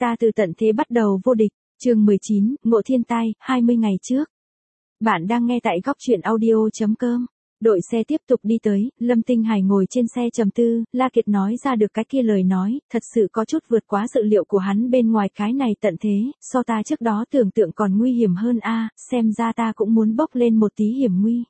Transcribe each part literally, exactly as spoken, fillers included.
Ta từ tận thế bắt đầu vô địch, chương mười chín, Ngộ Thiên Tai, hai mươi ngày trước. Bạn đang nghe tại góc truyện audio chấm com. Đội xe tiếp tục đi tới, Lâm Tinh Hải ngồi trên xe trầm tư, La Kiệt nói ra được cái kia lời nói, thật sự có chút vượt quá dự liệu của hắn bên ngoài cái này tận thế, so ta trước đó tưởng tượng còn nguy hiểm hơn a, xem ra ta cũng muốn bốc lên một tí hiểm nguy.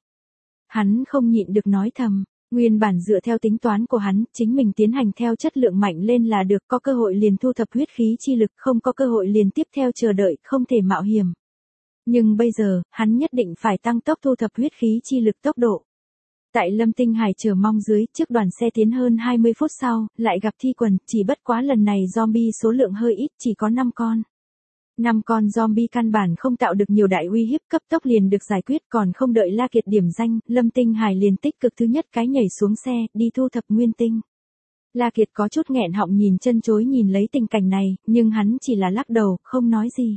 Hắn không nhịn được nói thầm. Nguyên bản dựa theo tính toán của hắn, chính mình tiến hành theo chất lượng mạnh lên là được, có cơ hội liền thu thập huyết khí chi lực, không có cơ hội liền tiếp theo chờ đợi, không thể mạo hiểm. Nhưng bây giờ, hắn nhất định phải tăng tốc thu thập huyết khí chi lực tốc độ. Tại Lâm Tinh Hải chờ mong dưới, trước đoàn xe tiến hơn hai mươi phút sau, lại gặp Thi Quần, chỉ bất quá lần này zombie số lượng hơi ít, chỉ có năm con. Năm con zombie căn bản không tạo được nhiều đại uy hiếp, cấp tốc liền được giải quyết, còn không đợi La Kiệt điểm danh, Lâm Tinh Hải liền tích cực thứ nhất cái nhảy xuống xe, đi thu thập nguyên tinh. La Kiệt có chút nghẹn họng nhìn chân chối nhìn lấy tình cảnh này, nhưng hắn chỉ là lắc đầu, không nói gì.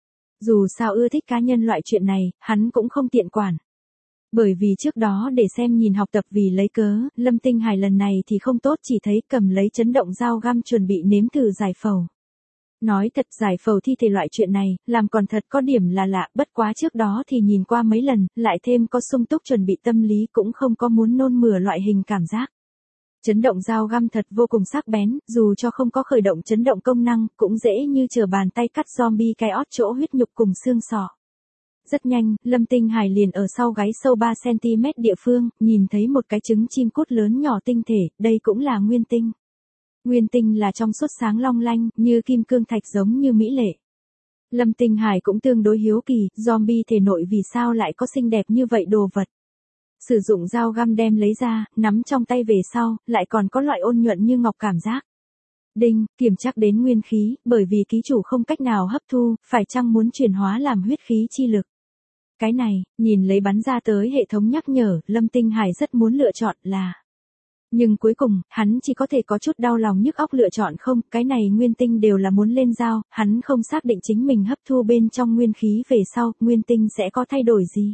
Dù sao ưa thích cá nhân loại chuyện này, hắn cũng không tiện quản. Bởi vì trước đó để xem nhìn học tập vì lấy cớ, Lâm Tinh Hải lần này thì không tốt, chỉ thấy cầm lấy chấn động dao găm chuẩn bị nếm thử giải phẫu. Nói thật, giải phẫu thi thể loại chuyện này, làm còn thật có điểm là lạ, bất quá trước đó thì nhìn qua mấy lần, lại thêm có sung túc chuẩn bị tâm lý cũng không có muốn nôn mửa loại hình cảm giác. Chấn động dao găm thật vô cùng sắc bén, dù cho không có khởi động chấn động công năng, cũng dễ như trở bàn tay cắt zombie cái ót chỗ huyết nhục cùng xương sọ. Rất nhanh, Lâm Tinh Hải liền ở sau gáy sâu ba xăng-ti-mét địa phương, nhìn thấy một cái trứng chim cút lớn nhỏ tinh thể, đây cũng là nguyên tinh. Nguyên tinh là trong suốt sáng long lanh, như kim cương thạch giống như mỹ lệ. Lâm Tinh Hải cũng tương đối hiếu kỳ, zombie thể nội vì sao lại có xinh đẹp như vậy đồ vật. Sử dụng dao găm đem lấy ra, nắm trong tay về sau, lại còn có loại ôn nhuận như ngọc cảm giác. Đinh, kiểm chắc đến nguyên khí, bởi vì ký chủ không cách nào hấp thu, phải chăng muốn chuyển hóa làm huyết khí chi lực. Cái này, nhìn lấy bắn ra tới hệ thống nhắc nhở, Lâm Tinh Hải rất muốn lựa chọn là. Nhưng cuối cùng, hắn chỉ có thể có chút đau lòng nhức óc lựa chọn không, cái này nguyên tinh đều là muốn lên dao, hắn không xác định chính mình hấp thu bên trong nguyên khí về sau, nguyên tinh sẽ có thay đổi gì.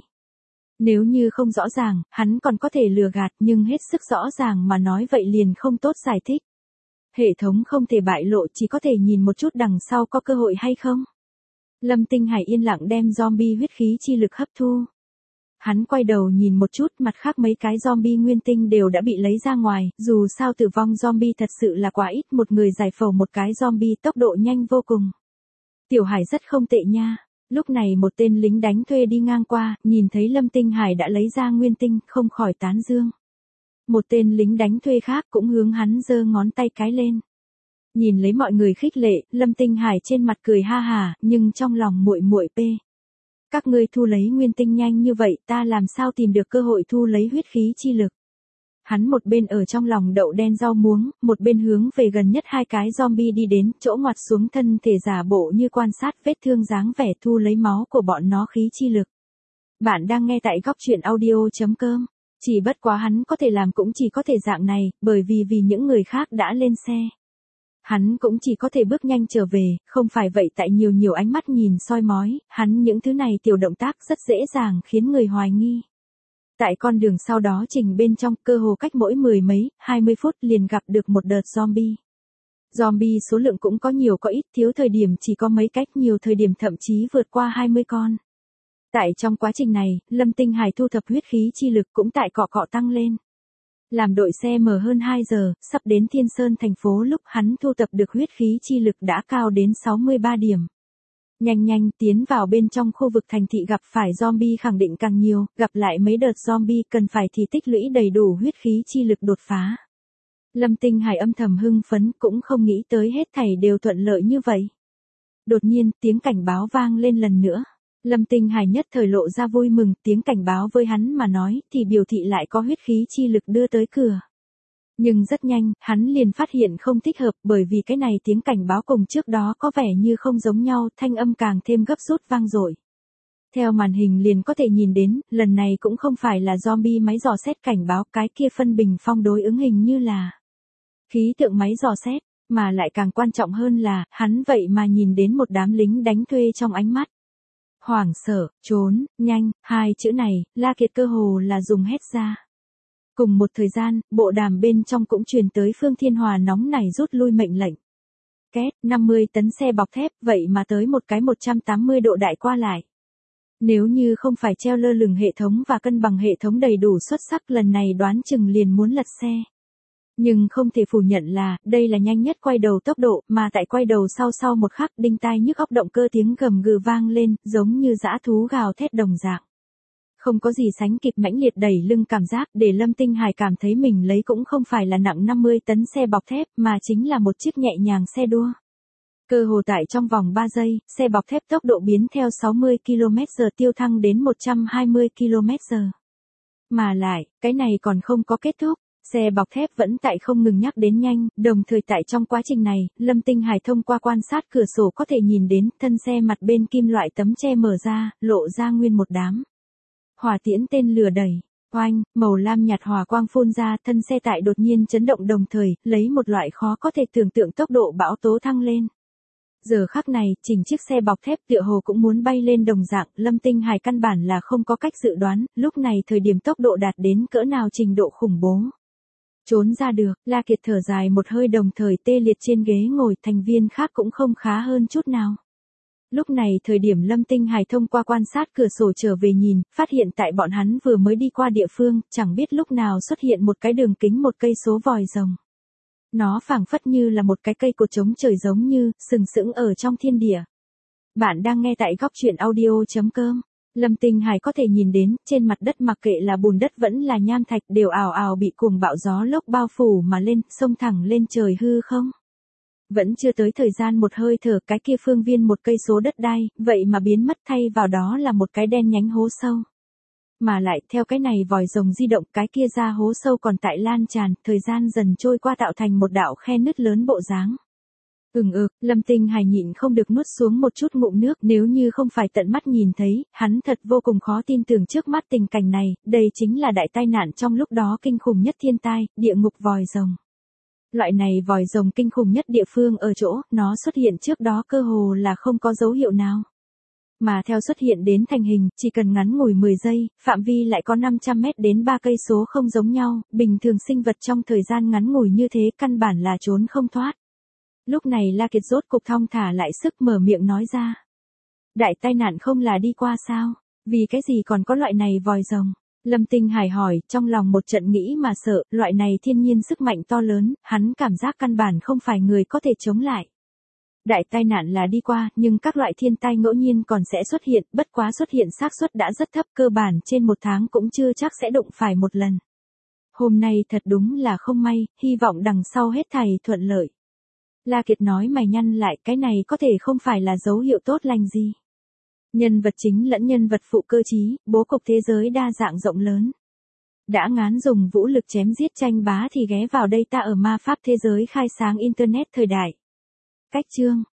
Nếu như không rõ ràng, hắn còn có thể lừa gạt, nhưng hết sức rõ ràng mà nói vậy liền không tốt giải thích. Hệ thống không thể bại lộ, chỉ có thể nhìn một chút đằng sau có cơ hội hay không. Lâm Tinh Hải yên lặng đem zombie huyết khí chi lực hấp thu. Hắn quay đầu nhìn một chút, mặt khác mấy cái zombie nguyên tinh đều đã bị lấy ra ngoài, dù sao tử vong zombie thật sự là quá ít, một người giải phẫu một cái zombie tốc độ nhanh vô cùng. Tiểu Hải rất không tệ nha. Lúc này một tên lính đánh thuê đi ngang qua, nhìn thấy Lâm Tinh Hải đã lấy ra nguyên tinh, không khỏi tán dương. Một tên lính đánh thuê khác cũng hướng hắn giơ ngón tay cái lên. Nhìn lấy mọi người khích lệ, Lâm Tinh Hải trên mặt cười ha hà, nhưng trong lòng muội muội pê. Các ngươi thu lấy nguyên tinh nhanh như vậy, ta làm sao tìm được cơ hội thu lấy huyết khí chi lực. Hắn một bên ở trong lòng đậu đen rau muống, một bên hướng về gần nhất hai cái zombie đi đến, chỗ ngoặt xuống thân thể giả bộ như quan sát vết thương dáng vẻ thu lấy máu của bọn nó khí chi lực. Bạn đang nghe tại góc truyện audio chấm com. Chỉ bất quá hắn có thể làm cũng chỉ có thể dạng này, bởi vì vì những người khác đã lên xe. Hắn cũng chỉ có thể bước nhanh trở về, không phải vậy tại nhiều nhiều ánh mắt nhìn soi mói, hắn những thứ này tiểu động tác rất dễ dàng khiến người hoài nghi. Tại con đường sau đó trình bên trong, cơ hồ cách mỗi mười mấy, hai mươi phút liền gặp được một đợt zombie. Zombie số lượng cũng có nhiều có ít, thiếu thời điểm chỉ có mấy cách, nhiều thời điểm thậm chí vượt qua hai mươi con. Tại trong quá trình này, Lâm Tinh Hải thu thập huyết khí chi lực cũng tại cọ cọ tăng lên. Làm đội xe mở hơn hai giờ, sắp đến Thiên Sơn thành phố lúc hắn thu thập được huyết khí chi lực đã cao đến sáu mươi ba điểm. Nhanh nhanh tiến vào bên trong khu vực thành thị gặp phải zombie khẳng định càng nhiều, gặp lại mấy đợt zombie cần phải thì tích lũy đầy đủ huyết khí chi lực đột phá. Lâm Tinh Hải âm thầm hưng phấn cũng không nghĩ tới hết thảy đều thuận lợi như vậy. Đột nhiên tiếng cảnh báo vang lên lần nữa. Lâm Tinh Hải nhất thời lộ ra vui mừng, tiếng cảnh báo với hắn mà nói thì biểu thị lại có huyết khí chi lực đưa tới cửa. Nhưng rất nhanh, hắn liền phát hiện không thích hợp bởi vì cái này tiếng cảnh báo cùng trước đó có vẻ như không giống nhau, thanh âm càng thêm gấp rút vang dội. Theo màn hình liền có thể nhìn đến, lần này cũng không phải là zombie máy dò xét cảnh báo, cái kia phân bình phong đối ứng hình như là khí tượng máy dò xét, mà lại càng quan trọng hơn là, hắn vậy mà nhìn đến một đám lính đánh thuê trong ánh mắt. Hoảng sợ, trốn, nhanh, hai chữ này, La Kiệt cơ hồ là dùng hết ra. Cùng một thời gian, bộ đàm bên trong cũng truyền tới Phương Thiên Hòa nóng nảy rút lui mệnh lệnh. Két, năm mươi tấn xe bọc thép, vậy mà tới một cái một trăm tám mươi độ đại qua lại. Nếu như không phải treo lơ lửng hệ thống và cân bằng hệ thống đầy đủ xuất sắc, lần này đoán chừng liền muốn lật xe. Nhưng không thể phủ nhận là, đây là nhanh nhất quay đầu tốc độ, mà tại quay đầu sau sau một khắc, đinh tai nhức óc động cơ tiếng gầm gừ vang lên, giống như dã thú gào thét đồng dạng. Không có gì sánh kịp mãnh liệt đẩy lưng cảm giác, để Lâm Tinh Hải cảm thấy mình lấy cũng không phải là nặng năm mươi tấn xe bọc thép, mà chính là một chiếc nhẹ nhàng xe đua. Cơ hồ tại trong vòng ba giây, xe bọc thép tốc độ biến theo sáu mươi ki lô mét giờ tiêu thăng đến một trăm hai mươi ki lô mét giờ. Mà lại, cái này còn không có kết thúc. Xe bọc thép vẫn tại không ngừng nhắc đến nhanh, đồng thời tại trong quá trình này, Lâm Tinh Hải thông qua quan sát cửa sổ có thể nhìn đến thân xe mặt bên kim loại tấm che mở ra, lộ ra nguyên một đám hỏa tiễn tên lửa đẩy. Oanh, màu lam nhạt hỏa quang phun ra, thân xe tại đột nhiên chấn động đồng thời, lấy một loại khó có thể tưởng tượng tốc độ bão tố thăng lên. Giờ khắc này, chỉnh chiếc xe bọc thép tựa hồ cũng muốn bay lên đồng dạng, Lâm Tinh Hải căn bản là không có cách dự đoán, lúc này thời điểm tốc độ đạt đến cỡ nào trình độ khủng bố. Trốn ra được, La Kiệt thở dài một hơi đồng thời tê liệt trên ghế ngồi, thành viên khác cũng không khá hơn chút nào. Lúc này thời điểm Lâm Tinh Hải thông qua quan sát cửa sổ trở về nhìn, phát hiện tại bọn hắn vừa mới đi qua địa phương, chẳng biết lúc nào xuất hiện một cái đường kính một cây số vòi rồng. Nó phảng phất như là một cái cây cột trống trời giống như, sừng sững ở trong thiên địa. Bạn đang nghe tại góc truyện audio.com. Lâm Tinh Hải có thể nhìn đến, trên mặt đất mặc kệ là bùn đất vẫn là nham thạch đều ào ào bị cuồng bạo gió lốc bao phủ mà lên, xông thẳng lên trời hư không. Vẫn chưa tới thời gian một hơi thở, cái kia phương viên một cây số đất đai, vậy mà biến mất, thay vào đó là một cái đen nhánh hố sâu. Mà lại, theo cái này vòi rồng di động, cái kia ra hố sâu còn tại lan tràn, thời gian dần trôi qua tạo thành một đạo khe nứt lớn bộ dáng. Ừm ực, Lâm Tinh Hải nhịn không được nuốt xuống một chút ngụm nước, nếu như không phải tận mắt nhìn thấy, hắn thật vô cùng khó tin tưởng trước mắt tình cảnh này, đây chính là đại tai nạn trong lúc đó kinh khủng nhất thiên tai, địa ngục vòi rồng. Loại này vòi rồng kinh khủng nhất địa phương ở chỗ, nó xuất hiện trước đó cơ hồ là không có dấu hiệu nào. Mà theo xuất hiện đến thành hình, chỉ cần ngắn ngủi mười giây, phạm vi lại có năm trăm mét đến ba cây số không giống nhau, bình thường sinh vật trong thời gian ngắn ngủi như thế căn bản là trốn không thoát. Lúc này La Kiệt rốt cục thong thả lại sức mở miệng nói ra. Đại tai nạn không là đi qua sao? Vì cái gì còn có loại này vòi rồng? Lâm Tinh Hải hỏi, trong lòng một trận nghĩ mà sợ, loại này thiên nhiên sức mạnh to lớn, hắn cảm giác căn bản không phải người có thể chống lại. Đại tai nạn là đi qua, nhưng các loại thiên tai ngẫu nhiên còn sẽ xuất hiện, bất quá xuất hiện xác suất đã rất thấp, cơ bản trên một tháng cũng chưa chắc sẽ đụng phải một lần. Hôm nay thật đúng là không may, hy vọng đằng sau hết thảy thuận lợi. La Kiệt nói mày nhăn lại, cái này có thể không phải là dấu hiệu tốt lành gì. Nhân vật chính lẫn nhân vật phụ cơ trí, bố cục thế giới đa dạng rộng lớn. Đã ngán dùng vũ lực chém giết tranh bá thì ghé vào đây ta ở ma pháp thế giới khai sáng Internet thời đại. Cách chương,